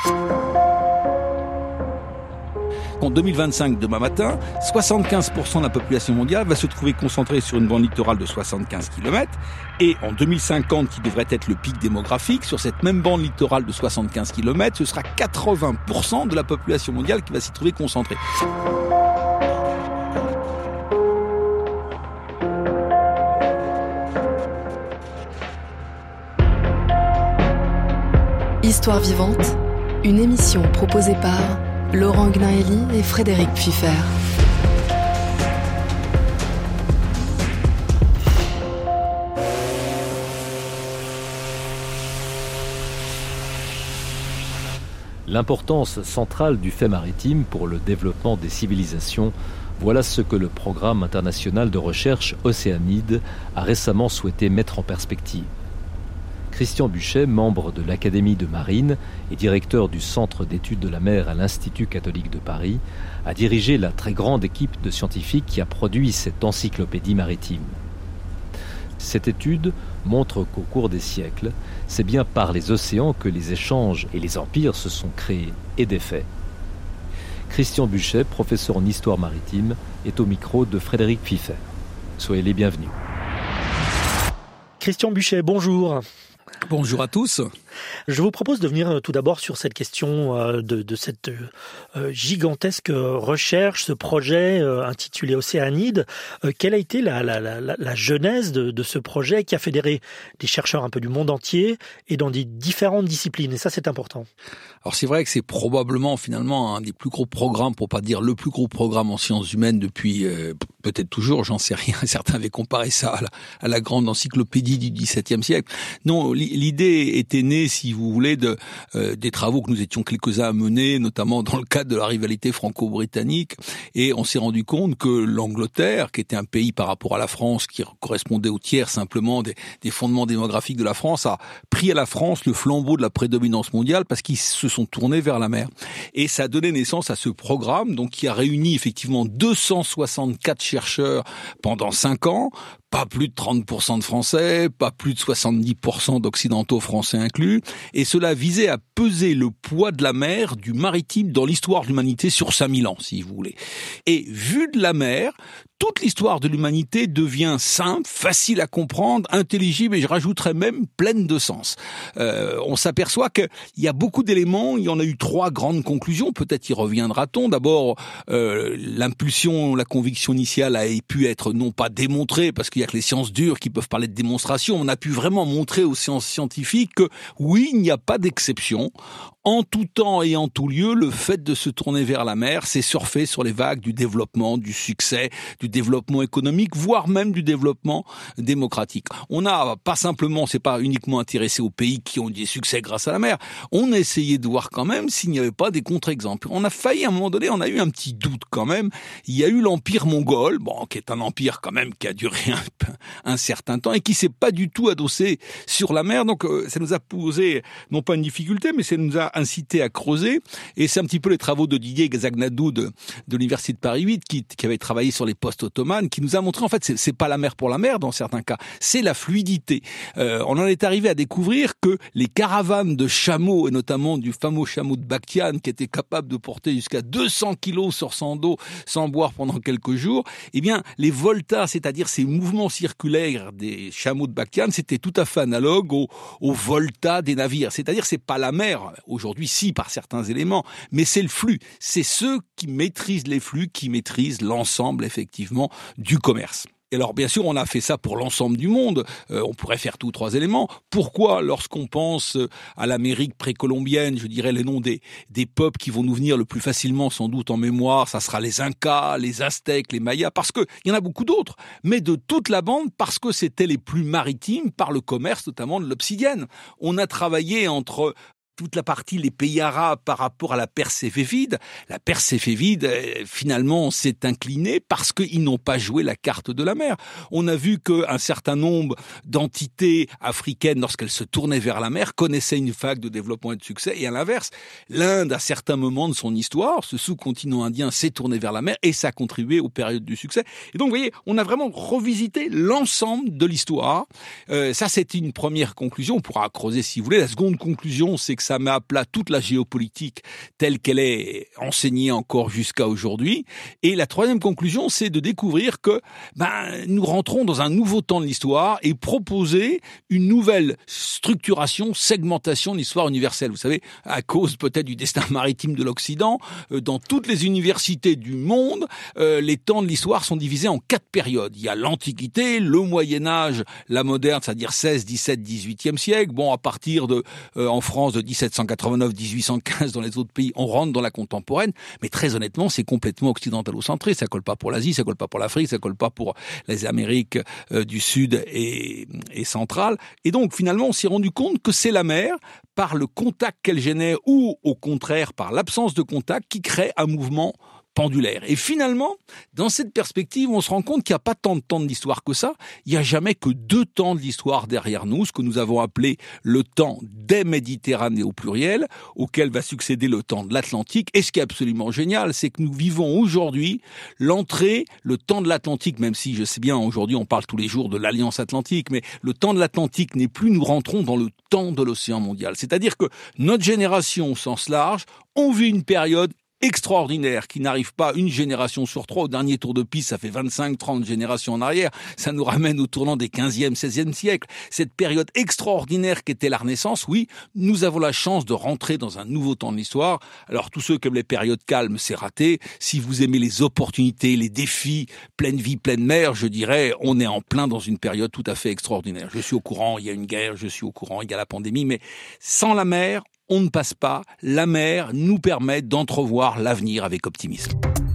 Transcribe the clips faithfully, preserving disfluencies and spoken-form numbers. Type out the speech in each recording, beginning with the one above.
En deux mille vingt-cinq, demain matin, soixante-quinze pour cent de la population mondiale va se trouver concentrée sur une bande littorale de soixante-quinze kilomètres. Et en deux mille cinquante, qui devrait être le pic démographique, sur cette même bande littorale de soixante-quinze kilomètres, ce sera quatre-vingts pour cent de la population mondiale qui va s'y trouver concentrée. Histoire vivante, une émission proposée par Laurent Gnaeli et Frédéric Pfiffer. L'importance centrale du fait maritime pour le développement des civilisations, voilà ce que le programme international de recherche Océanide a récemment souhaité mettre en perspective. Christian Buchet, membre de l'Académie de Marine et directeur du Centre d'études de la mer à l'Institut catholique de Paris, a dirigé la très grande équipe de scientifiques qui a produit cette encyclopédie maritime. Cette étude montre qu'au cours des siècles, c'est bien par les océans que les échanges et les empires se sont créés et défaits. Christian Buchet, professeur en histoire maritime, est au micro de Frédéric Pfiffer. Soyez les bienvenus. Christian Buchet, bonjour. Bonjour à tous. Je vous propose de venir tout d'abord sur cette question de, de cette gigantesque recherche, ce projet intitulé Océanide. Quelle a été la, la, la, la genèse de, de ce projet qui a fédéré des chercheurs un peu du monde entier et dans des différentes disciplines? Et ça, c'est important. Alors c'est vrai que c'est probablement finalement un des plus gros programmes, pour pas dire le plus gros programme en sciences humaines depuis euh, peut-être toujours, j'en sais rien. Certains avaient comparé ça à la, à la grande encyclopédie du dix-septième siècle. Non, l'idée était née, si vous voulez, de euh, des travaux que nous étions quelques-uns à mener, notamment dans le cadre de la rivalité franco-britannique, et on s'est rendu compte que l'Angleterre, qui était un pays par rapport à la France, qui correspondait au tiers simplement des, des fondements démographiques de la France, a pris à la France le flambeau de la prédominance mondiale parce qu'ils se sont tournés vers la mer. Et ça a donné naissance à ce programme, donc qui a réuni effectivement deux cent soixante-quatre chercheurs pendant cinq ans. Pas plus de trente pour cent de Français, pas plus de soixante-dix pour cent d'Occidentaux français inclus, et cela visait à peser le poids de la mer, du maritime, dans l'histoire de l'humanité sur cinq mille ans, si vous voulez. Et vu de la mer, toute l'histoire de l'humanité devient simple, facile à comprendre, intelligible et je rajouterais même pleine de sens. Euh, on s'aperçoit qu'il y a beaucoup d'éléments, il y en a eu trois grandes conclusions, peut-être y reviendra-t-on. D'abord, euh, l'impulsion, la conviction initiale a pu être non pas démontrée, parce qu'il y a que les sciences dures qui peuvent parler de démonstration, on a pu vraiment montrer aux sciences scientifiques que oui, il n'y a pas d'exception. En tout temps et en tout lieu, le fait de se tourner vers la mer, c'est surfer sur les vagues du développement, du succès, du développement économique, voire même du développement démocratique. On n'a pas simplement, c'est pas uniquement intéressé aux pays qui ont eu des succès grâce à la mer. On a essayé de voir quand même s'il n'y avait pas des contre-exemples. On a failli à un moment donné, on a eu un petit doute quand même. Il y a eu l'empire mongol, bon, qui est un empire quand même qui a duré un, un certain temps et qui s'est pas du tout adossé sur la mer. Donc euh, ça nous a posé non pas une difficulté, mais ça nous a incité à creuser, et c'est un petit peu les travaux de Didier Xagnadou de, de l'Université de Paris huit qui, qui avait travaillé sur les postes ottomanes, qui nous a montré en fait c'est, c'est pas la mer pour la mer dans certains cas, c'est la fluidité. Euh, on en est arrivé à découvrir que les caravanes de chameaux, et notamment du fameux chameau de Bakhtian qui était capable de porter jusqu'à deux cents kilos sur son dos sans boire pendant quelques jours, eh bien les voltas, c'est-à-dire ces mouvements circulaires des chameaux de Bakhtian, c'était tout à fait analogue aux, aux voltas des navires, c'est-à-dire c'est pas la mer aujourd'hui. Aujourd'hui, si, par certains éléments, mais c'est le flux. C'est ceux qui maîtrisent les flux, qui maîtrisent l'ensemble, effectivement, du commerce. Et alors, bien sûr, on a fait ça pour l'ensemble du monde. Euh, on pourrait faire tous trois éléments. Pourquoi, lorsqu'on pense à l'Amérique précolombienne, je dirais les noms des, des peuples qui vont nous venir le plus facilement, sans doute en mémoire, ça sera les Incas, les Aztèques, les Mayas, parce que il y en a beaucoup d'autres, mais de toute la bande, parce que c'était les plus maritimes par le commerce, notamment de l'obsidienne. On a travaillé entre toute la partie, les pays arabes par rapport à la Perse séfévide. La Perse séfévide, euh, finalement, s'est inclinée parce qu'ils n'ont pas joué la carte de la mer. On a vu qu'un certain nombre d'entités africaines, lorsqu'elles se tournaient vers la mer, connaissaient une vague de développement et de succès. Et à l'inverse, l'Inde, à certains moments de son histoire, ce sous-continent indien s'est tourné vers la mer et ça a contribué aux périodes du succès. Et donc, vous voyez, on a vraiment revisité l'ensemble de l'histoire. Euh, ça, c'est une première conclusion. On pourra creuser si vous voulez. La seconde conclusion, c'est que ça met à plat toute la géopolitique telle qu'elle est enseignée encore jusqu'à aujourd'hui. Et la troisième conclusion, c'est de découvrir que ben, nous rentrons dans un nouveau temps de l'histoire et proposer une nouvelle structuration, segmentation de l'histoire universelle. Vous savez, à cause peut-être du destin maritime de l'Occident, euh, dans toutes les universités du monde, euh, les temps de l'histoire sont divisés en quatre périodes. Il y a l'Antiquité, le Moyen-Âge, la moderne, c'est-à-dire seize, dix-sept, dix-huitième siècle. Bon, à partir de, euh, en France, de dix-sept cent quatre-vingt-neuf, dix-huit cent quinze, dans les autres pays, on rentre dans la contemporaine. Mais très honnêtement, c'est complètement occidentalocentré. Ça colle pas pour l'Asie, ça colle pas pour l'Afrique, ça colle pas pour les Amériques euh, du Sud et, et centrales. Et donc, finalement, on s'est rendu compte que c'est la mer, par le contact qu'elle génère, ou au contraire, par l'absence de contact, qui crée un mouvement pendulaire. Et finalement, dans cette perspective, on se rend compte qu'il n'y a pas tant de temps de l'histoire que ça. Il n'y a jamais que deux temps de l'histoire derrière nous, ce que nous avons appelé le temps des Méditerranées au pluriel, auquel va succéder le temps de l'Atlantique. Et ce qui est absolument génial, c'est que nous vivons aujourd'hui l'entrée, le temps de l'Atlantique, même si je sais bien, aujourd'hui on parle tous les jours de l'Alliance Atlantique, mais le temps de l'Atlantique n'est plus, nous rentrons dans le temps de l'océan mondial. C'est-à-dire que notre génération, au sens large, on vit une période extraordinaire qui n'arrive pas une génération sur trois. Au dernier tour de piste, ça fait vingt-cinq trente générations en arrière. Ça nous ramène au tournant des quinzième, seizième siècles. Cette période extraordinaire qu'était la Renaissance, oui, nous avons la chance de rentrer dans un nouveau temps de l'histoire. Alors, tous ceux qui aiment les périodes calmes, c'est raté. Si vous aimez les opportunités, les défis, pleine vie, pleine mer, je dirais, on est en plein dans une période tout à fait extraordinaire. Je suis au courant, il y a une guerre, je suis au courant, il y a la pandémie, mais sans la mer, on ne passe pas. La mer nous permet d'entrevoir l'avenir avec optimisme.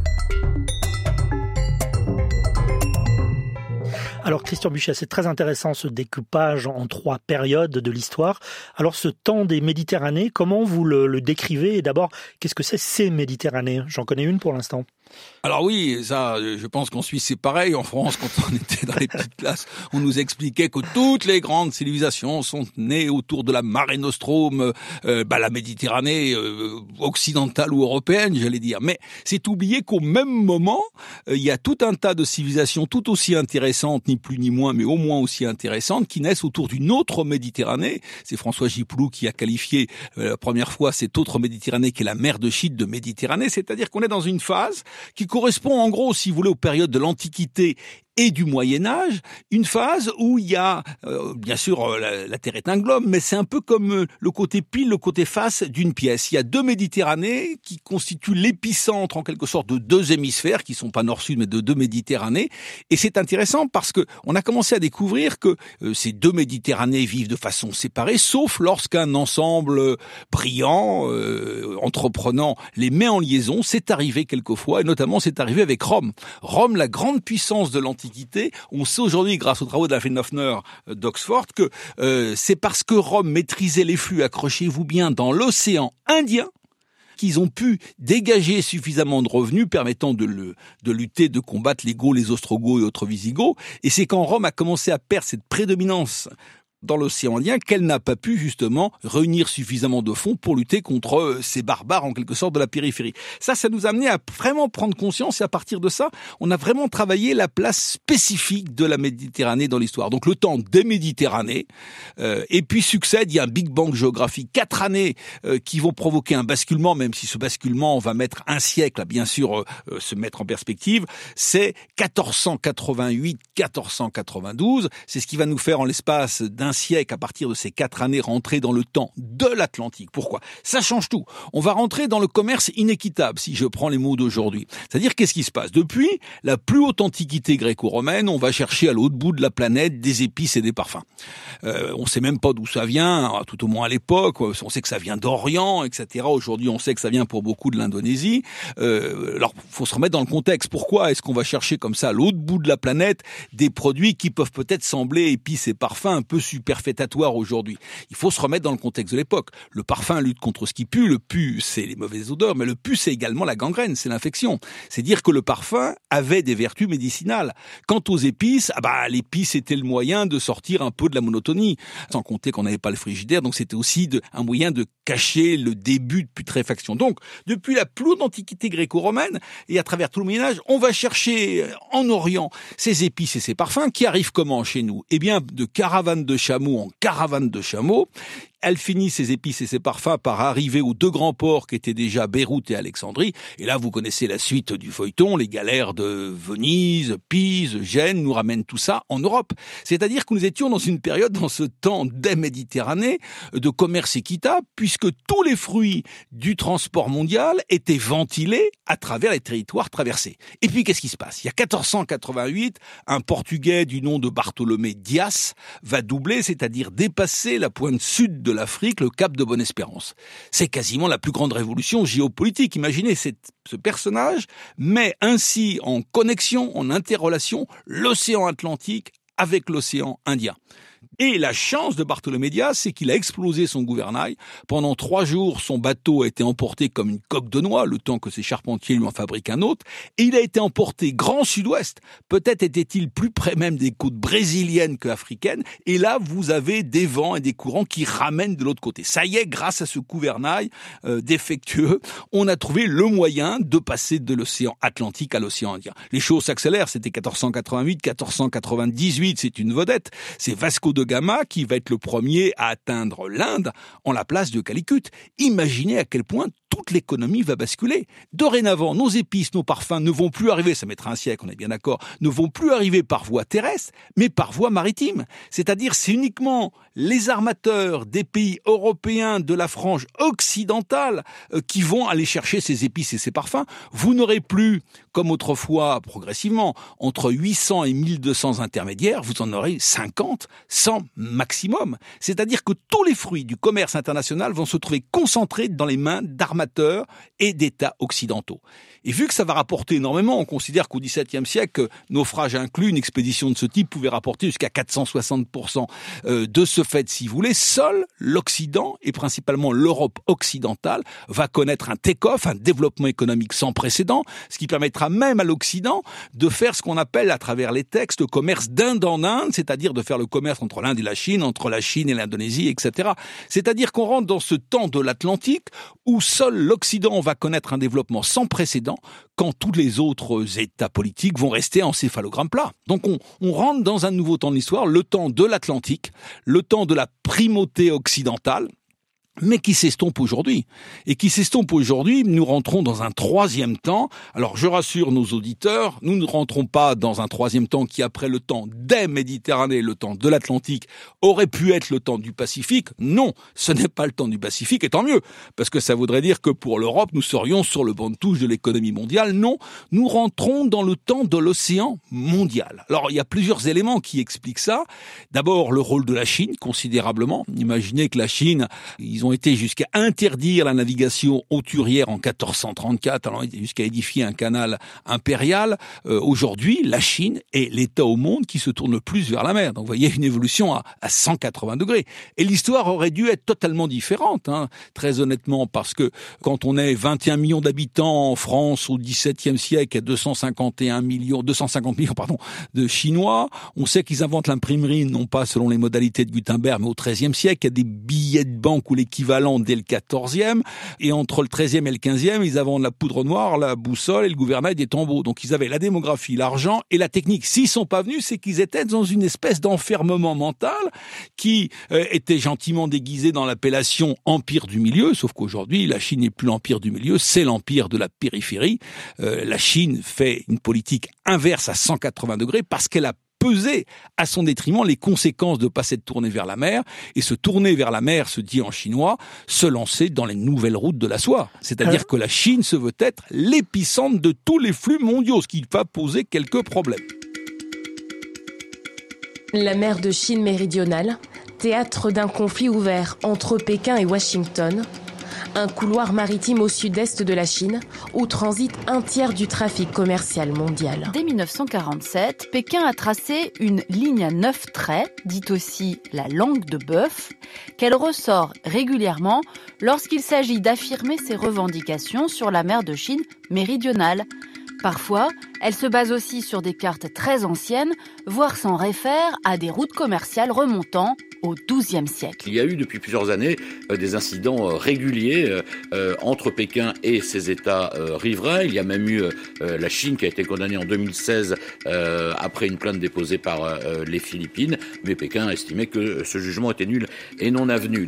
Alors Christian Buchet, c'est très intéressant ce découpage en trois périodes de l'histoire. Alors ce temps des Méditerranées, comment vous le, le décrivez? Et d'abord, qu'est-ce que c'est ces Méditerranées? J'en connais une pour l'instant. Alors oui, ça, je pense qu'en Suisse c'est pareil. En France, quand on était dans les petites classes, on nous expliquait que toutes les grandes civilisations sont nées autour de la Mare Nostrum, euh, bah, la Méditerranée euh, occidentale ou européenne, j'allais dire. Mais c'est oublier qu'au même moment, euh, il y a tout un tas de civilisations tout aussi intéressantes, ni plus ni moins, mais au moins aussi intéressantes, qui naissent autour d'une autre Méditerranée. C'est François Gipoulou qui a qualifié euh, la première fois cette autre Méditerranée qui est la mer de Chypre de Méditerranée. C'est-à-dire qu'on est dans une phase qui correspond en gros, si vous voulez, aux périodes de l'Antiquité et du Moyen-Âge, une phase où il y a, euh, bien sûr, euh, la, la Terre est un globe, mais c'est un peu comme euh, le côté pile, le côté face d'une pièce. Il y a deux Méditerranées qui constituent l'épicentre, en quelque sorte, de deux hémisphères, qui sont pas nord-sud, mais de deux Méditerranées. Et c'est intéressant parce que on a commencé à découvrir que euh, ces deux Méditerranées vivent de façon séparée, sauf lorsqu'un ensemble brillant, euh, entreprenant, les met en liaison. C'est arrivé quelquefois, et notamment c'est arrivé avec Rome. Rome, la grande puissance de l'Antiquité. On sait aujourd'hui, grâce aux travaux de la Pfaffner d'Oxford, que euh, c'est parce que Rome maîtrisait les flux, accrochez-vous bien, dans l'océan Indien, qu'ils ont pu dégager suffisamment de revenus permettant de, le, de lutter, de combattre les Gauls, les Ostrogoths et autres Visigoths. Et c'est quand Rome a commencé à perdre cette prédominance dans l'océan Indien qu'elle n'a pas pu justement réunir suffisamment de fonds pour lutter contre ces barbares en quelque sorte de la périphérie. Ça, ça nous a amené à vraiment prendre conscience et à partir de ça, on a vraiment travaillé la place spécifique de la Méditerranée dans l'histoire. Donc le temps des Méditerranées euh, et puis succède, il y a un Big Bang géographique, quatre années euh, qui vont provoquer un basculement, même si ce basculement va mettre un siècle à bien sûr euh, euh, se mettre en perspective, c'est quatorze cent quatre-vingt-huit quatorze cent quatre-vingt-douze, c'est ce qui va nous faire en l'espace d'un siècle, à partir de ces quatre années, rentrer dans le temps de l'Atlantique. Pourquoi? Ça change tout. On va rentrer dans le commerce inéquitable, si je prends les mots d'aujourd'hui. C'est-à-dire, qu'est-ce qui se passe? Depuis la plus haute antiquité gréco-romaine, on va chercher à l'autre bout de la planète des épices et des parfums. Euh, on sait même pas d'où ça vient, tout au moins à l'époque. On sait que ça vient d'Orient, et cetera. Aujourd'hui, on sait que ça vient pour beaucoup de l'Indonésie. Euh, alors, faut se remettre dans le contexte. Pourquoi est-ce qu'on va chercher comme ça, à l'autre bout de la planète, des produits qui peuvent peut-être sembler épices et parfums un peu superfétatoire aujourd'hui? Il faut se remettre dans le contexte de l'époque. Le parfum lutte contre ce qui pue, le pu c'est les mauvaises odeurs, mais le pu c'est également la gangrène, c'est l'infection. C'est dire que le parfum avait des vertus médicinales. Quant aux épices, ah bah l'épice était le moyen de sortir un peu de la monotonie, sans compter qu'on n'avait pas le frigidaire, donc c'était aussi de, un moyen de cacher le début de putréfaction. Donc depuis la plus haute antiquité gréco-romaine et à travers tout le Moyen-Âge, on va chercher en Orient ces épices et ces parfums qui arrivent comment chez nous? Eh bien de caravanes de chameaux en caravane de chameaux, elle finit ses épices et ses parfums par arriver aux deux grands ports qui étaient déjà Beyrouth et Alexandrie. Et là, vous connaissez la suite du feuilleton, les galères de Venise, Pise, Gênes nous ramènent tout ça en Europe. C'est-à-dire que nous étions dans une période, dans ce temps des Méditerranées, de commerce équitable, puisque tous les fruits du transport mondial étaient ventilés à travers les territoires traversés. Et puis, qu'est-ce qui se passe? Il y a quatorze cent quatre-vingt-huit, un Portugais du nom de Bartolomé Dias va doubler, c'est-à-dire dépasser la pointe sud de l'Afrique, le cap de Bonne-Espérance. C'est quasiment la plus grande révolution géopolitique. Imaginez, cette, ce personnage met ainsi en connexion, en interrelation, l'océan Atlantique avec l'océan Indien. Et la chance de Bartolomé Dias, c'est qu'il a explosé son gouvernail. Pendant trois jours, son bateau a été emporté comme une coque de noix, le temps que ses charpentiers lui en fabriquent un autre. Et il a été emporté grand sud-ouest. Peut-être était-il plus près même des côtes brésiliennes que africaines. Et là, vous avez des vents et des courants qui ramènent de l'autre côté. Ça y est, grâce à ce gouvernail euh, défectueux, on a trouvé le moyen de passer de l'océan Atlantique à l'océan Indien. Les choses s'accélèrent. C'était quatorze cent quatre-vingt-huit, quatorze cent quatre-vingt-dix-huit, c'est une vedette. C'est Vasco de Gama qui va être le premier à atteindre l'Inde en la place de Calicut. Imaginez à quel point toute l'économie va basculer. Dorénavant, nos épices, nos parfums ne vont plus arriver, ça mettra un siècle, on est bien d'accord, ne vont plus arriver par voie terrestre, mais par voie maritime. C'est-à-dire, c'est uniquement les armateurs des pays européens de la frange occidentale euh, qui vont aller chercher ces épices et ces parfums. Vous n'aurez plus, comme autrefois, progressivement, entre huit cents et mille deux cents intermédiaires, vous en aurez cinquante, cent maximum. C'est-à-dire que tous les fruits du commerce international vont se trouver concentrés dans les mains d'armateurs et d'États occidentaux. Et vu que ça va rapporter énormément, on considère qu'au dix-septième siècle, naufrage inclus, une expédition de ce type pouvait rapporter jusqu'à quatre cent soixante pour cent. De ce fait, si vous voulez, seul l'Occident, et principalement l'Europe occidentale, va connaître un take-off, un développement économique sans précédent, ce qui permettra même à l'Occident de faire ce qu'on appelle à travers les textes le commerce d'Inde en Inde, c'est-à-dire de faire le commerce entre l'Inde et la Chine, entre la Chine et l'Indonésie, et cetera. C'est-à-dire qu'on rentre dans ce temps de l'Atlantique où seul l'Occident va connaître un développement sans précédent quand tous les autres États politiques vont rester en céphalogramme plat. Donc on, on rentre dans un nouveau temps de l'histoire, le temps de l'Atlantique, le temps de la primauté occidentale, mais qui s'estompe aujourd'hui. Et qui s'estompe aujourd'hui, nous rentrons dans un troisième temps. Alors, je rassure nos auditeurs, nous ne rentrons pas dans un troisième temps qui, après le temps des Méditerranées, le temps de l'Atlantique, aurait pu être le temps du Pacifique. Non, ce n'est pas le temps du Pacifique, et tant mieux, parce que ça voudrait dire que pour l'Europe, nous serions sur le banc de touche de l'économie mondiale. Non, nous rentrons dans le temps de l'océan mondial. Alors, il y a plusieurs éléments qui expliquent ça. D'abord, le rôle de la Chine, considérablement. Imaginez que la Chine, ils ont été jusqu'à interdire la navigation hauturière en quatorze cent trente-quatre, alors jusqu'à édifier un canal impérial. Euh, aujourd'hui, la Chine est l'État au monde qui se tourne le plus vers la mer. Donc, vous voyez une évolution à, à cent quatre-vingts degrés. Et l'histoire aurait dû être totalement différente, hein, très honnêtement, parce que quand on est vingt et un millions d'habitants en France au dix-septième siècle, et deux cent cinquante et un millions, deux cent cinquante millions, pardon, de Chinois, on sait qu'ils inventent l'imprimerie, non pas selon les modalités de Gutenberg, mais au treizième siècle, il y a des billets de banque ou l'équivalent dès le quatorzième, et entre le treizième et le quinzième, ils inventent la poudre noire, la boussole et le gouvernail des tombeaux. Donc ils avaient la démographie, l'argent et la technique. S'ils sont pas venus, c'est qu'ils étaient dans une espèce d'enfermement mental qui euh, était gentiment déguisé dans l'appellation Empire du Milieu, sauf qu'aujourd'hui, la Chine n'est plus l'Empire du Milieu, c'est l'Empire de la périphérie. Euh, la Chine fait une politique inverse à cent quatre-vingts degrés parce qu'elle a peser à son détriment les conséquences de passer de tourner vers la mer. Et se tourner vers la mer, se dit en chinois, se lancer dans les nouvelles routes de la soie. C'est-à-dire que la Chine se veut être l'épicentre de tous les flux mondiaux, ce qui va poser quelques problèmes. La mer de Chine méridionale, théâtre d'un conflit ouvert entre Pékin et Washington, un couloir maritime au sud-est de la Chine où transite un tiers du trafic commercial mondial. Dès mille neuf cent quarante-sept, Pékin a tracé une ligne à neuf traits, dite aussi la langue de bœuf, qu'elle ressort régulièrement lorsqu'il s'agit d'affirmer ses revendications sur la mer de Chine méridionale. Parfois, elle se base aussi sur des cartes très anciennes, voire s'en réfère à des routes commerciales remontant au douzième siècle. Il y a eu depuis plusieurs années euh, des incidents euh, réguliers euh, euh, entre Pékin et ses États euh, riverains. Il y a même eu euh, la Chine qui a été condamnée en deux mille seize euh, après une plainte déposée par euh, les Philippines. Mais Pékin a estimé que ce jugement était nul et non avenu.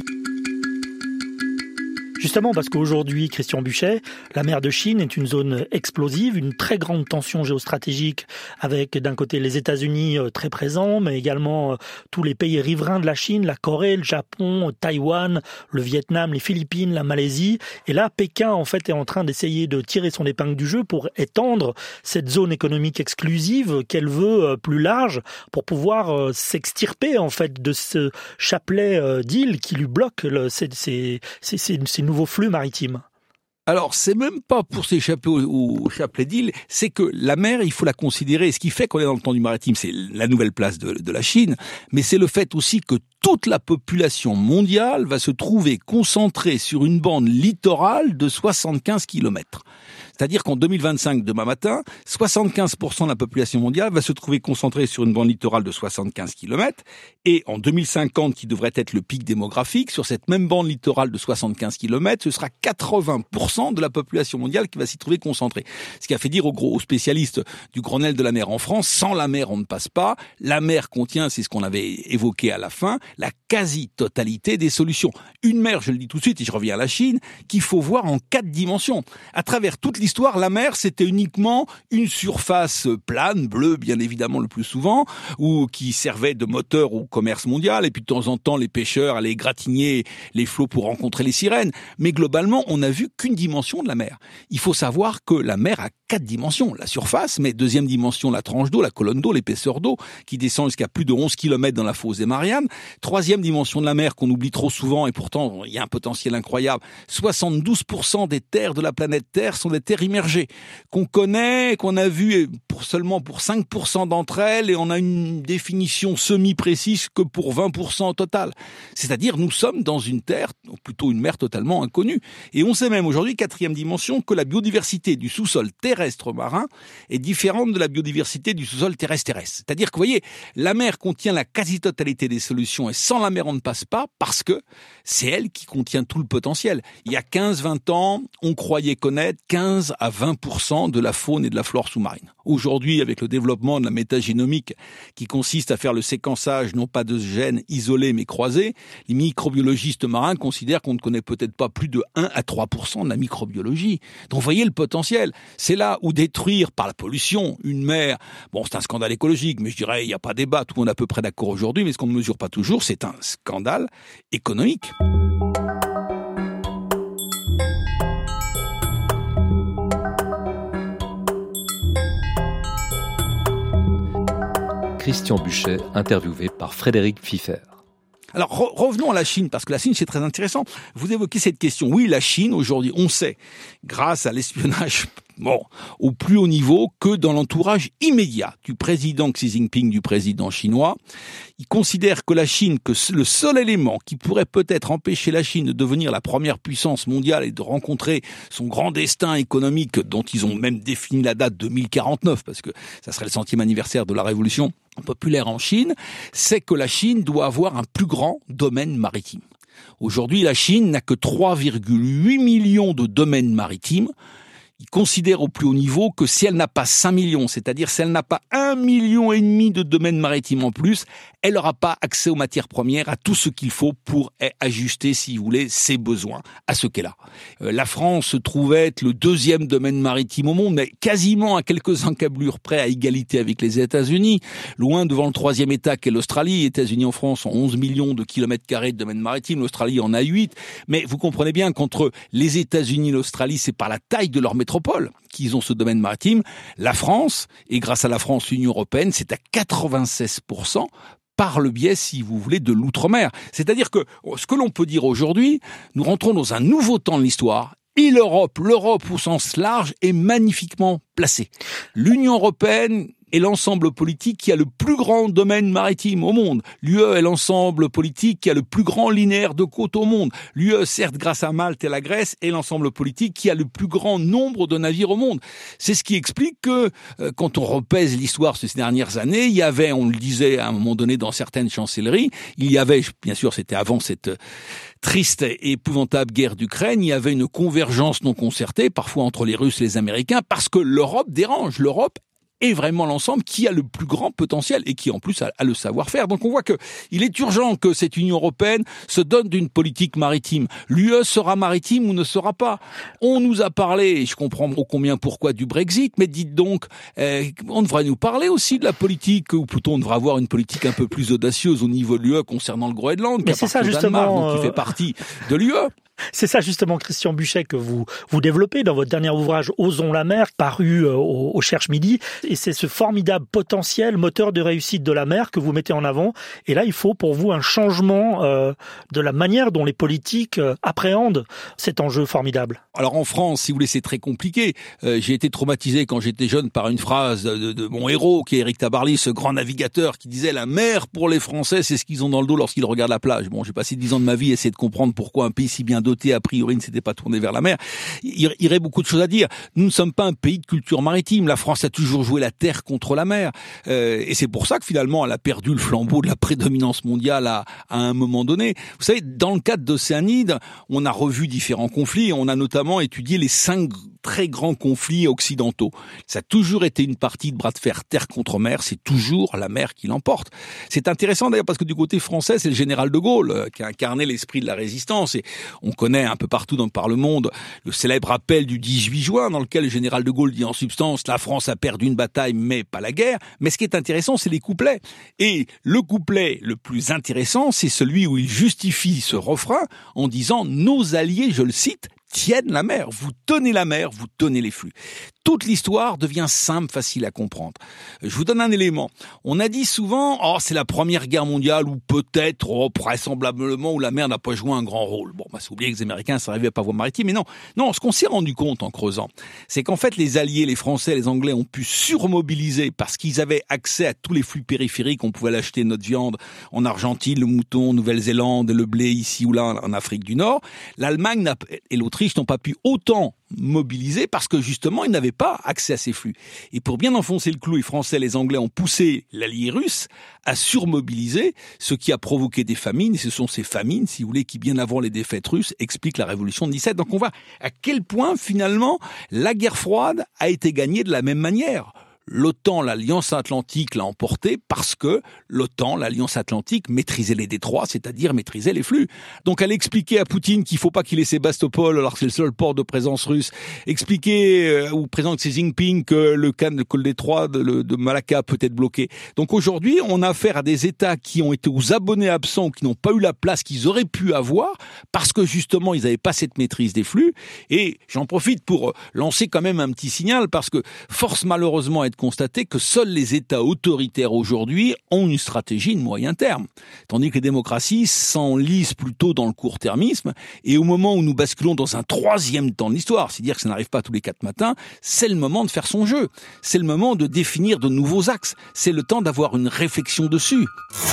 Justement, parce qu'aujourd'hui, Christian Buchet, la mer de Chine est une zone explosive, une très grande tension géostratégique avec d'un côté les États-Unis très présents, mais également tous les pays riverains de la Chine, la Corée, le Japon, Taïwan, le Vietnam, les Philippines, la Malaisie. Et là, Pékin, en fait, est en train d'essayer de tirer son épingle du jeu pour étendre cette zone économique exclusive qu'elle veut plus large pour pouvoir s'extirper, en fait, de ce chapelet d'îles qui lui bloque le, ces, ces, ces, ces, ces nouveaux flux maritimes. Alors, c'est même pas pour s'échapper au, au chapelet d'îles, c'est que la mer, il faut la considérer. Ce qui fait qu'on est dans le temps du maritime, c'est la nouvelle place de, de la Chine, mais c'est le fait aussi que toute la population mondiale va se trouver concentrée sur une bande littorale de soixante-quinze kilomètres. C'est-à-dire qu'en deux mille vingt-cinq, demain matin, soixante-quinze pour cent de la population mondiale va se trouver concentrée sur une bande littorale de soixante-quinze kilomètres. Et en deux mille cinquante, qui devrait être le pic démographique, sur cette même bande littorale de soixante-quinze kilomètres, ce sera quatre-vingts pour cent de la population mondiale qui va s'y trouver concentrée. Ce qui a fait dire aux gros aux spécialistes du Grenelle de la mer en France, sans la mer, on ne passe pas. La mer contient, c'est ce qu'on avait évoqué à la fin, la quasi-totalité des solutions. Une mer, je le dis tout de suite, et je reviens à la Chine, qu'il faut voir en quatre dimensions. À travers toute l'histoire, la mer, c'était uniquement une surface plane, bleue bien évidemment le plus souvent, ou qui servait de moteur au commerce mondial, et puis de temps en temps les pêcheurs allaient gratigner les flots pour rencontrer les sirènes. Mais globalement, on n'a vu qu'une dimension de la mer. Il faut savoir que la mer a quatre dimensions. La surface, mais deuxième dimension, la tranche d'eau, la colonne d'eau, l'épaisseur d'eau, qui descend jusqu'à plus de onze kilomètres dans la fosse des Mariannes. Troisième dimension de la mer qu'on oublie trop souvent, et pourtant il y a un potentiel incroyable. soixante-douze pour cent des terres de la planète Terre sont des terres immergées, qu'on connaît, qu'on a vu pour seulement pour cinq pour cent d'entre elles, et on a une définition semi-précise que pour vingt pour cent au total. C'est-à-dire, nous sommes dans une terre, ou plutôt une mer totalement inconnue. Et on sait même aujourd'hui, quatrième dimension, que la biodiversité du sous-sol terrestre marin est différente de la biodiversité du sous-sol terrestre-terrestre. C'est-à-dire que, vous voyez, la mer contient la quasi-totalité des solutions, et sans la mer, on ne passe pas, parce que c'est elle qui contient tout le potentiel. Il y a quinze vingt ans, on croyait connaître quinze à vingt pour cent de la faune et de la flore sous-marine. Aujourd'hui, avec le développement de la métagénomique, qui consiste à faire le séquençage non pas de gènes isolés mais croisés, les microbiologistes marins considèrent qu'on ne connaît peut-être pas plus de un à trois pour cent de la microbiologie. Donc vous voyez le potentiel. C'est là où détruire par la pollution une mer, bon c'est un scandale écologique, mais je dirais il n'y a pas débat, tout le monde est à peu près d'accord aujourd'hui, mais ce qu'on ne mesure pas toujours, c'est un scandale économique. Christian Buchet, interviewé par Frédéric Pfiffer. Alors re- revenons à la Chine, parce que la Chine c'est très intéressant. Vous évoquez cette question. Oui, la Chine aujourd'hui, on sait, grâce à l'espionnage bon, au plus haut niveau, que dans l'entourage immédiat du président Xi Jinping, du président chinois, il considère que la Chine, que le seul élément qui pourrait peut-être empêcher la Chine de devenir la première puissance mondiale et de rencontrer son grand destin économique, dont ils ont même défini la date deux mille quarante-neuf, parce que ça serait le centième anniversaire de la révolution populaire en Chine, c'est que la Chine doit avoir un plus grand domaine maritime. Aujourd'hui, la Chine n'a que trois virgule huit millions de domaines maritimes. Il considère au plus haut niveau que si elle n'a pas cinq millions, c'est-à-dire si elle n'a pas un million et demi de domaines maritimes en plus, elle n'aura pas accès aux matières premières, à tout ce qu'il faut pour ajuster, si vous voulez, ses besoins à ce qu'elle a. Euh, la France se trouvait être le deuxième domaine maritime au monde, mais quasiment à quelques encablures près à égalité avec les États-Unis, loin devant le troisième État qu'est l'Australie. Les États-Unis en France ont onze millions de kilomètres carrés de domaines maritimes, l'Australie en a huit. Mais vous comprenez bien qu'entre les États-Unis et l'Australie, c'est par la taille de leur métropole qu'ils ont ce domaine maritime. La France, et grâce à la France, l'Union européenne, c'est à quatre-vingt-seize pour cent par le biais, si vous voulez, de l'outre-mer. C'est-à-dire que ce que l'on peut dire aujourd'hui, nous rentrons dans un nouveau temps de l'histoire. Et l'Europe, l'Europe au sens large, est magnifiquement placée. L'Union européenne est l'ensemble politique qui a le plus grand domaine maritime au monde. L'U E est l'ensemble politique qui a le plus grand linéaire de côte au monde. L'U E, certes, grâce à Malte et la Grèce, est l'ensemble politique qui a le plus grand nombre de navires au monde. C'est ce qui explique que, euh, quand on repèse l'histoire de ces dernières années, il y avait, on le disait à un moment donné dans certaines chancelleries, il y avait, bien sûr, c'était avant cette triste et épouvantable guerre d'Ukraine, il y avait une convergence non concertée, parfois entre les Russes et les Américains, parce que l'Europe dérange. L'Europe est vraiment l'ensemble qui a le plus grand potentiel et qui en plus a, a le savoir-faire. Donc on voit que il est urgent que cette Union européenne se donne d'une politique maritime. L'U E sera maritime ou ne sera pas. On nous a parlé, et je comprends ô combien pourquoi, du Brexit, mais dites donc, euh, on devrait nous parler aussi de la politique, ou plutôt on devrait avoir une politique un peu plus audacieuse au niveau de l'U E concernant le Groenland, mais c'est ça justement, Danemark, donc, euh... qui fait partie de l'U E. C'est ça justement, Christian Buchet, que vous vous développez dans votre dernier ouvrage Osons la mer, paru au, au Cherche Midi. Et c'est ce formidable potentiel moteur de réussite de la mer que vous mettez en avant. Et là, il faut pour vous un changement euh, de la manière dont les politiques euh, appréhendent cet enjeu formidable. Alors en France, si vous voulez, c'est très compliqué. Euh, j'ai été traumatisé quand j'étais jeune par une phrase de, de mon héros, qui est Éric Tabarly, ce grand navigateur, qui disait « La mer, pour les Français, c'est ce qu'ils ont dans le dos lorsqu'ils regardent la plage ». Bon, j'ai passé dix ans de ma vie à essayer de comprendre pourquoi un pays si bien doté, a priori, ne s'était pas tourné vers la mer. Il y aurait beaucoup de choses à dire. Nous ne sommes pas un pays de culture maritime. La France a toujours joué la terre contre la mer. Euh, et c'est pour ça que finalement, elle a perdu le flambeau de la prédominance mondiale à, à un moment donné. Vous savez, dans le cadre d'Océanide, on a revu différents conflits. On a notamment étudié les cinq très grands conflits occidentaux. Ça a toujours été une partie de bras de fer terre contre mer. C'est toujours la mer qui l'emporte. C'est intéressant d'ailleurs parce que du côté français, c'est le général de Gaulle euh, qui a incarné l'esprit de la résistance. Et on connaît un peu partout dans, par le monde le célèbre appel du dix-huit juin dans lequel le général de Gaulle dit en substance « La France a perdu une bataille mais pas la guerre ». Mais ce qui est intéressant, c'est les couplets. Et le couplet le plus intéressant, c'est celui où il justifie ce refrain en disant « Nos alliés, je le cite, tiennent la mer. Vous tenez la mer, vous tenez les flux. » Toute l'histoire devient simple, facile à comprendre. Je vous donne un élément. On a dit souvent, oh, c'est la Première Guerre mondiale, ou peut-être, oh, vraisemblablement, où la mer n'a pas joué un grand rôle. Bon, bah, c'est oublié que les Américains s'arrivaient pas voie maritime, mais non. Non, ce qu'on s'est rendu compte en creusant, c'est qu'en fait, les Alliés, les Français, les Anglais ont pu surmobiliser parce qu'ils avaient accès à tous les flux périphériques. On pouvait l'acheter, notre viande, en Argentine, le mouton, Nouvelle-Zélande, le blé ici ou là, en Afrique du Nord. L'Allemagne n'a, et l'Autriche n'ont pas pu autant mobilisés parce que justement ils n'avaient pas accès à ces flux. Et pour bien enfoncer le clou, les Français et les Anglais ont poussé l'allié russe à surmobiliser, ce qui a provoqué des famines, et ce sont ces famines, si vous voulez, qui bien avant les défaites russes expliquent la révolution de dix-sept. Donc on voit à quel point finalement la guerre froide a été gagnée de la même manière. L'OTAN, l'Alliance Atlantique l'a emporté parce que l'OTAN, l'Alliance Atlantique, maîtrisait les détroits, c'est-à-dire maîtrisait les flux. Donc elle expliquait à Poutine qu'il ne faut pas qu'il ait Sébastopol alors que c'est le seul port de présence russe. Expliquer euh, au président Xi Jinping que le, can, que le détroit de, de Malacca peut être bloqué. Donc aujourd'hui, on a affaire à des États qui ont été aux abonnés absents, qui n'ont pas eu la place qu'ils auraient pu avoir parce que justement, ils n'avaient pas cette maîtrise des flux. Et j'en profite pour lancer quand même un petit signal parce que force malheureusement à être constater que seuls les États autoritaires aujourd'hui ont une stratégie de moyen terme, tandis que les démocraties s'enlisent plutôt dans le court-termisme, et au moment où nous basculons dans un troisième temps de l'histoire, c'est-à-dire que ça n'arrive pas tous les quatre matins, c'est le moment de faire son jeu, c'est le moment de définir de nouveaux axes, c'est le temps d'avoir une réflexion dessus.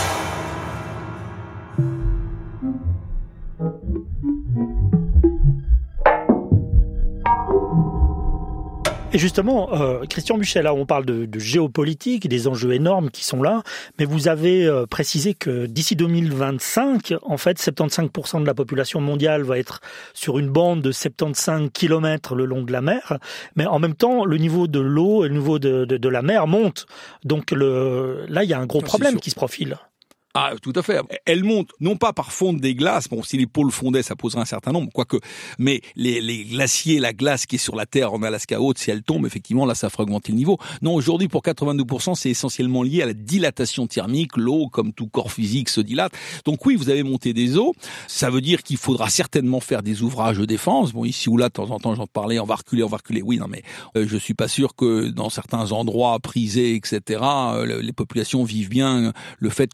Et justement, euh, Christian Buchet, là on parle de, de géopolitique, des enjeux énormes qui sont là, mais vous avez euh, précisé que d'ici deux mille vingt-cinq, en fait, soixante-quinze pour cent de la population mondiale va être sur une bande de soixante-quinze kilomètres le long de la mer, mais en même temps, le niveau de l'eau et le niveau de, de, de la mer monte. Donc le, là, il y a un gros problème qui se profile. Ah, tout à fait. Elle monte, non pas par fonte des glaces, bon, si les pôles fondaient, ça poserait un certain nombre, quoique, mais les, les glaciers, la glace qui est sur la Terre en Alaska haute, si elle tombe, effectivement, là, ça ferait augmenter le niveau. Non, aujourd'hui, pour quatre-vingt-deux pour cent, c'est essentiellement lié à la dilatation thermique. L'eau, comme tout corps physique, se dilate. Donc oui, vous avez monté des eaux. Ça veut dire qu'il faudra certainement faire des ouvrages de défense. Bon, ici ou là, de temps en temps, j'en parlais, on va reculer, on va reculer. Oui, non, mais euh, je suis pas sûr que dans certains endroits prisés, et cetera, euh, les populations vivent bien le fait que certaines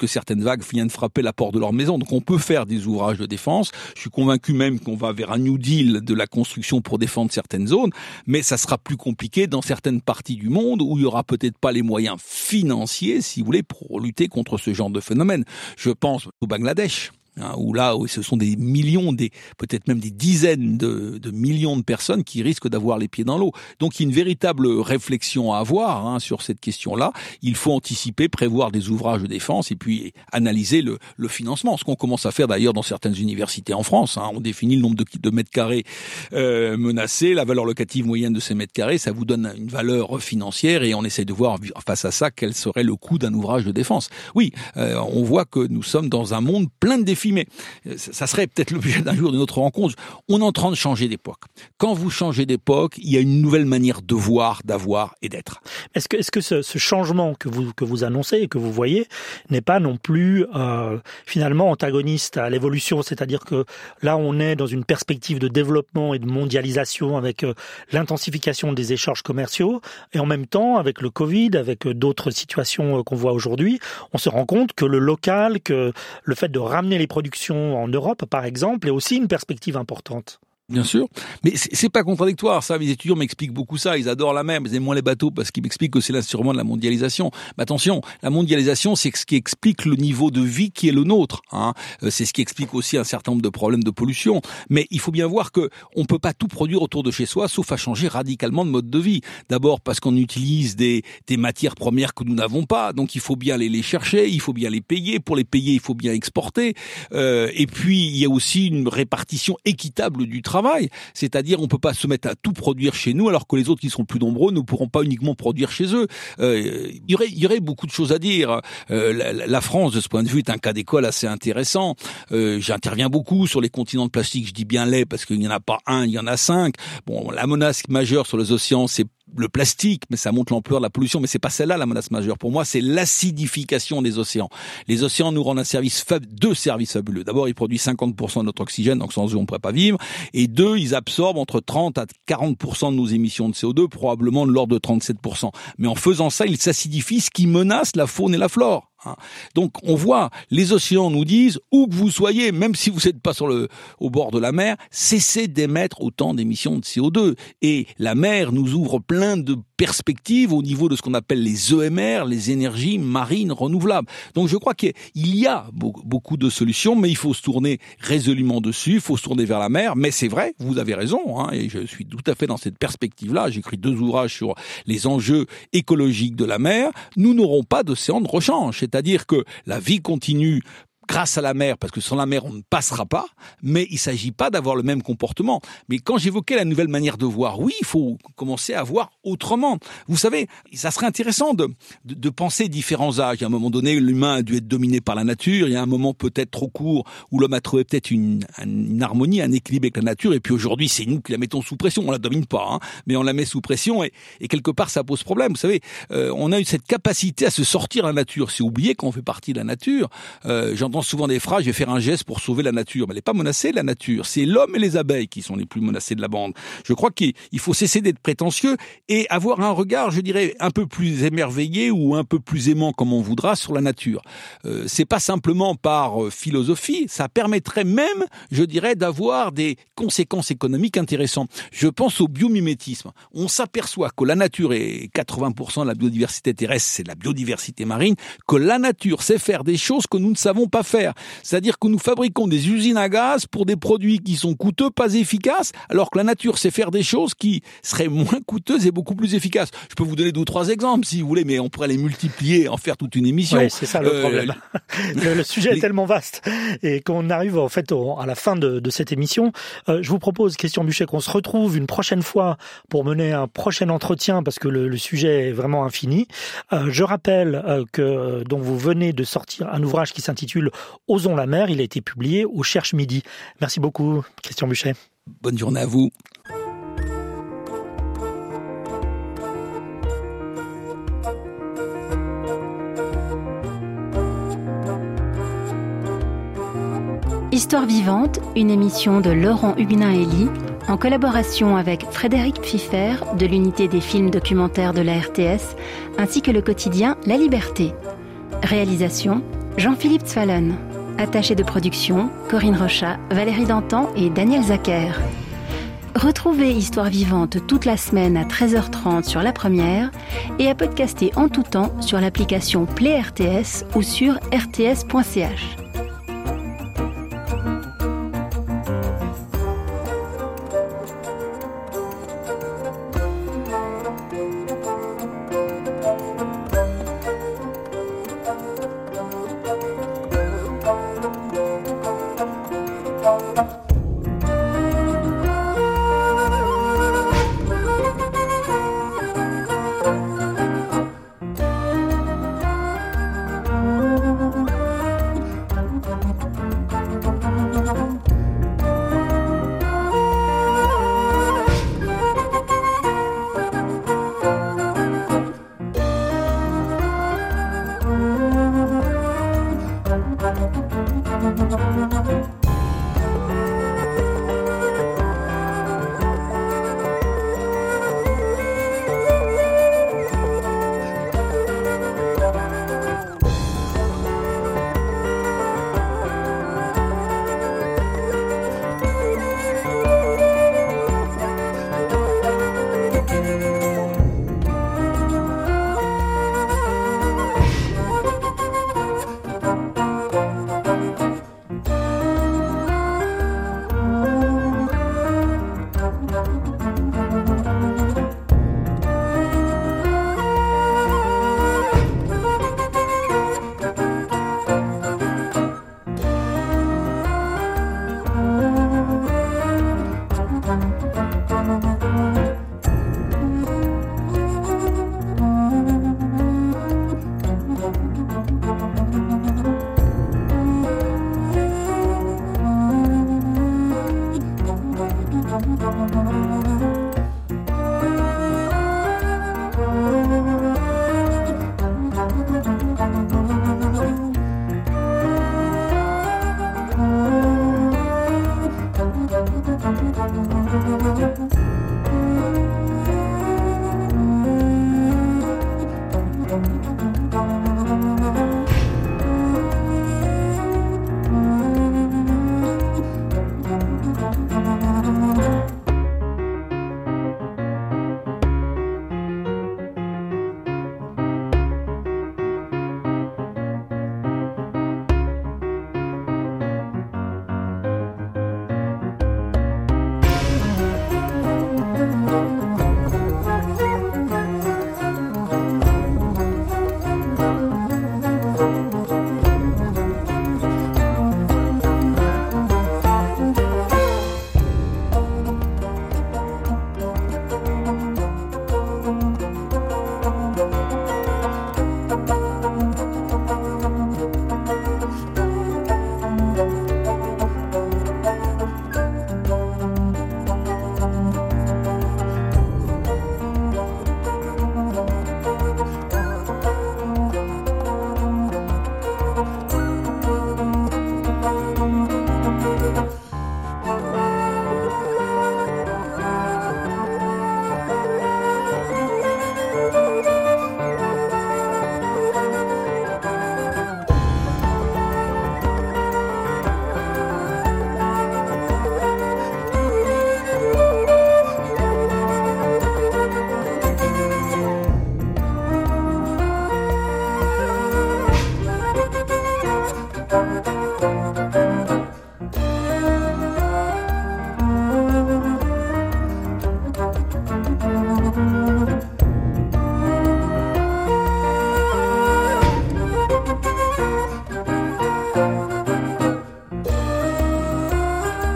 vague vient de frapper la porte de leur maison. Donc on peut faire des ouvrages de défense. Je suis convaincu même qu'on va vers un New Deal de la construction pour défendre certaines zones, mais ça sera plus compliqué dans certaines parties du monde où il y aura peut-être pas les moyens financiers, si vous voulez, pour lutter contre ce genre de phénomène. Je pense au Bangladesh. Hein, où là, où ce sont des millions, des peut-être même des dizaines de, de millions de personnes qui risquent d'avoir les pieds dans l'eau. Donc, il y a une véritable réflexion à avoir hein, sur cette question-là. Il faut anticiper, prévoir des ouvrages de défense et puis analyser le, le financement. Ce qu'on commence à faire d'ailleurs dans certaines universités en France. Hein, on définit le nombre de, de mètres carrés euh, menacés, la valeur locative moyenne de ces mètres carrés. Ça vous donne une valeur financière et on essaie de voir face à ça quel serait le coût d'un ouvrage de défense. Oui, euh, on voit que nous sommes dans un monde plein de défis. Mais ça serait peut-être l'objet d'un jour de notre rencontre. On est en train de changer d'époque. Quand vous changez d'époque, il y a une nouvelle manière de voir, d'avoir et d'être. Est-ce que, est-ce que ce, ce changement que vous, que vous annoncez et que vous voyez n'est pas non plus euh, finalement antagoniste à l'évolution? C'est-à-dire que là, on est dans une perspective de développement et de mondialisation avec euh, l'intensification des échanges commerciaux et en même temps, avec le Covid, avec euh, d'autres situations euh, qu'on voit aujourd'hui, on se rend compte que le local, que le fait de ramener les produits en Europe, par exemple, est aussi une perspective importante. Bien sûr, mais c'est, c'est pas contradictoire, ça. Mes étudiants m'expliquent beaucoup ça. Ils adorent la mer, mais ils aiment moins les bateaux parce qu'ils m'expliquent que c'est l'instrument de la mondialisation. Mais attention, la mondialisation, c'est ce qui explique le niveau de vie qui est le nôtre. Hein. C'est ce qui explique aussi un certain nombre de problèmes de pollution. Mais il faut bien voir que on peut pas tout produire autour de chez soi, sauf à changer radicalement de mode de vie. D'abord parce qu'on utilise des, des matières premières que nous n'avons pas, donc il faut bien aller les chercher, il faut bien les payer. Pour les payer, il faut bien exporter. Euh, et puis il y a aussi une répartition équitable du travail. Travail. C'est-à-dire, on peut pas se mettre à tout produire chez nous, alors que les autres qui sont plus nombreux ne pourront pas uniquement produire chez eux. Euh, il y aurait, il y aurait beaucoup de choses à dire. Euh, la, la France, de ce point de vue, est un cas d'école assez intéressant. Euh, j'interviens beaucoup sur les continents de plastique. Je dis bien les parce qu'il n'y en a pas un, il y en a cinq. Bon, la menace majeure sur les océans, c'est le plastique, mais ça montre l'ampleur de la pollution, mais c'est pas celle-là la menace majeure. Pour moi, c'est l'acidification des océans. Les océans nous rendent un service fab... deux services fabuleux. D'abord, ils produisent cinquante pour cent de notre oxygène, donc sans eux, on ne pourrait pas vivre. Et deux, ils absorbent entre trente à quarante pour cent de nos émissions de C O deux, probablement de l'ordre de trente-sept pour cent. Mais en faisant ça, ils s'acidifient, ce qui menace la faune et la flore. Donc on voit, les océans nous disent, où que vous soyez, même si vous n'êtes pas sur le, au bord de la mer, cessez d'émettre autant d'émissions de C O deux. Et la mer nous ouvre plein de perspectives au niveau de ce qu'on appelle les E M R, les énergies marines renouvelables. Donc je crois qu'il y a beaucoup de solutions, mais il faut se tourner résolument dessus, il faut se tourner vers la mer. Mais c'est vrai, vous avez raison, hein, et je suis tout à fait dans cette perspective-là. J'ai écrit deux ouvrages sur les enjeux écologiques de la mer. Nous n'aurons pas d'océan de rechange. C'est-à-dire que la vie continue grâce à la mer, parce que sans la mer, on ne passera pas, mais il ne s'agit pas d'avoir le même comportement. Mais quand j'évoquais la nouvelle manière de voir, oui, il faut commencer à voir autrement. Vous savez, ça serait intéressant de, de, de penser différents âges. À un moment donné, l'humain a dû être dominé par la nature. Il y a un moment peut-être trop court où l'homme a trouvé peut-être une, une harmonie, un équilibre avec la nature. Et puis aujourd'hui, c'est nous qui la mettons sous pression. On la domine pas, hein, mais on la met sous pression et, et quelque part, ça pose problème. Vous savez, euh, on a eu cette capacité à se sortir de la nature. C'est oublié qu'on fait partie de la nature. Euh, j'entends souvent des phrases, je vais faire un geste pour sauver la nature. Mais elle n'est pas menacée, la nature. C'est l'homme et les abeilles qui sont les plus menacés de la bande. Je crois qu'il faut cesser d'être prétentieux et avoir un regard, je dirais, un peu plus émerveillé ou un peu plus aimant, comme on voudra, sur la nature. Euh, c'est pas simplement par euh, philosophie, ça permettrait même, je dirais, d'avoir des conséquences économiques intéressantes. Je pense au biomimétisme. On s'aperçoit que la nature est quatre-vingts pour cent de la biodiversité terrestre, c'est la biodiversité marine, que la nature sait faire des choses que nous ne savons pas faire. C'est-à-dire que nous fabriquons des usines à gaz pour des produits qui sont coûteux, pas efficaces, alors que la nature sait faire des choses qui seraient moins coûteuses et beaucoup plus efficaces. Je peux vous donner deux ou trois exemples, si vous voulez, mais on pourrait les multiplier, en faire toute une émission. Oui, c'est ça le euh, problème. le, le sujet les... est tellement vaste. Et qu'on arrive, en fait, au, à la fin de, de cette émission, euh, je vous propose, Christian Buchet, qu'on se retrouve une prochaine fois pour mener un prochain entretien, parce que le, le sujet est vraiment infini. Euh, je rappelle euh, que donc vous venez de sortir un ouvrage qui s'intitule « Osons la mer ». Il a été publié au Cherche Midi. Merci beaucoup, Christian Buchet. Bonne journée à vous. Histoire vivante, une émission de Laurent Huguenin-Elie, en collaboration avec Frédéric Pfiffer de l'unité des films documentaires de la R T S, ainsi que le quotidien La Liberté. Réalisation, Jean-Philippe Zwalen. Attaché de production, Corinne Rochat, Valérie Dantan et Daniel Zacher. Retrouvez Histoire vivante toute la semaine à treize heures trente sur La Première et à podcaster en tout temps sur l'application Play R T S ou sur r t s point c h.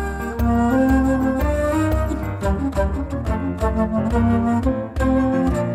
Thank you.